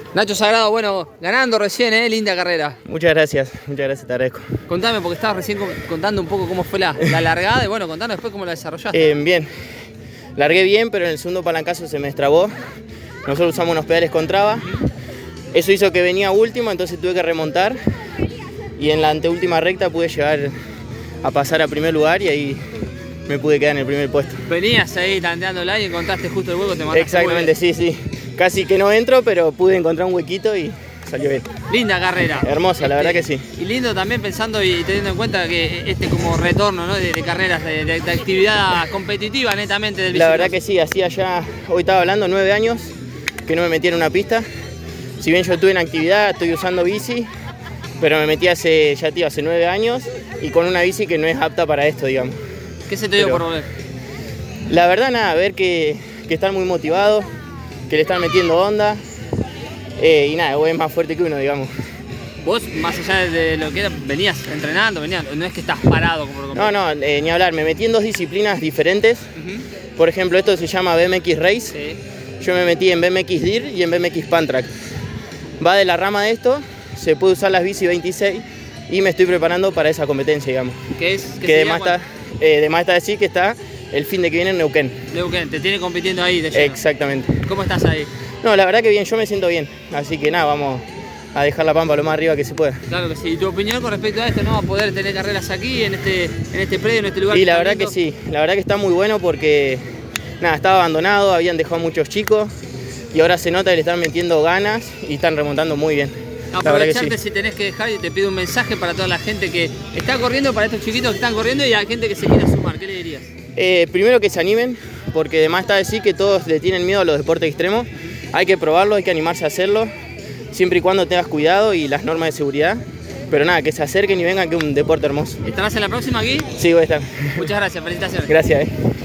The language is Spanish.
Nacho Sagrado, bueno, ganando recién, linda carrera. Muchas gracias, te agradezco. Contame, porque estabas recién contando un poco cómo fue la largada y bueno, contanos después cómo la desarrollaste. Bien, largué bien, pero en el segundo palancazo se me destrabó. Nosotros usamos unos pedales con traba. Eso hizo que venía último, entonces tuve que remontar. Y en la anteúltima recta pude llegar a pasar a primer lugar y ahí me pude quedar en el primer puesto. Venías ahí tanteándola y encontraste justo el hueco, te mataste. Exactamente, sí. Casi que no entro, pero pude encontrar un huequito y salió bien. Linda carrera. Hermosa, la verdad que sí. Y lindo también pensando y teniendo en cuenta que como retorno, ¿no? de carreras, de actividad competitiva netamente del bicicross. La verdad que sí, hacía ya, hoy estaba hablando, 9 años que no me metí en una pista. Si bien yo estuve en actividad, estoy usando bici, pero me metí hace 9 años y con una bici que no es apta para esto, digamos. ¿Qué se te dio por volver? La verdad nada, ver que están muy motivados, que le están metiendo onda y nada, es más fuerte que uno, digamos. Vos, más allá de lo que era, venías entrenando, no es que estás parado. No, ni hablar, me metí en 2 disciplinas diferentes. Por ejemplo, esto se llama BMX Race. Sí. Yo me metí en BMX Dirt y en BMX Pantrack. Va de la rama de esto, se puede usar las bici 26 y me estoy preparando para esa competencia, digamos. ¿Qué es? Que de más está decir que está el fin de que viene en Neuquén. Neuquén, te tiene compitiendo ahí de lleno. Exactamente. ¿Cómo estás ahí? No, la verdad que bien, yo me siento bien. Así que nada, vamos a dejar la pampa lo más arriba que se pueda. Claro que sí. ¿Y tu opinión con respecto a esto, no? A poder tener carreras aquí, en este predio, en este lugar. Y la verdad que sí, la verdad que está muy bueno porque nada, estaba abandonado, habían dejado muchos chicos y ahora se nota que le están metiendo ganas y están remontando muy bien. Aprovecharte si tenés que dejar y te pido un mensaje para toda la gente que está corriendo, para estos chiquitos que están corriendo y a la gente que se quiera sumar, ¿qué le dirías? Primero que se animen, porque además está decir que todos le tienen miedo a los deportes extremos. Hay que probarlo, hay que animarse a hacerlo, siempre y cuando tengas cuidado y las normas de seguridad. Pero nada, que se acerquen y vengan, que es un deporte hermoso. ¿Estarás en la próxima aquí? Sí, voy a estar. Muchas gracias, felicitaciones. Gracias.